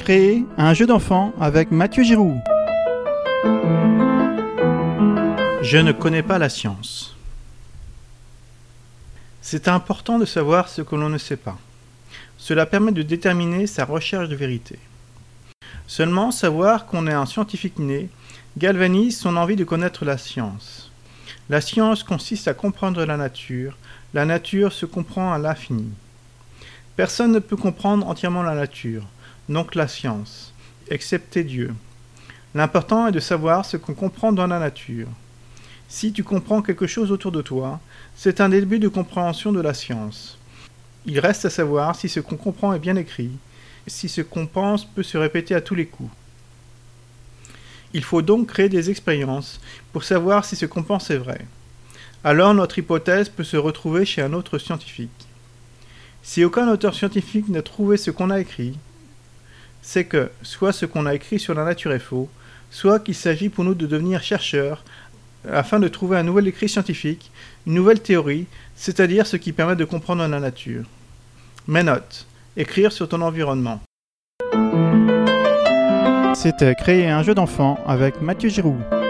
Créer un jeu d'enfant avec Mathieu Giroux. Je ne connais pas la science. C'est important de savoir ce que l'on ne sait pas. Cela permet de déterminer sa recherche de vérité. Seulement, savoir qu'on est un scientifique né galvanise son envie de connaître la science. La science consiste à comprendre la nature se comprend à l'infini. Personne ne peut comprendre entièrement la nature, donc la science, excepté Dieu. L'important est de savoir ce qu'on comprend dans la nature. Si tu comprends quelque chose autour de toi, c'est un début de compréhension de la science. Il reste à savoir si ce qu'on comprend est bien écrit, si ce qu'on pense peut se répéter à tous les coups. Il faut donc créer des expériences pour savoir si ce qu'on pense est vrai. Alors notre hypothèse peut se retrouver chez un autre scientifique. Si aucun auteur scientifique n'a trouvé ce qu'on a écrit, c'est que soit ce qu'on a écrit sur la nature est faux, soit qu'il s'agit pour nous de devenir chercheurs afin de trouver un nouvel écrit scientifique, une nouvelle théorie, c'est-à-dire ce qui permet de comprendre la nature. Mais note, écrire sur ton environnement. C'était Créer un jeu d'enfant avec Mathieu Giroux.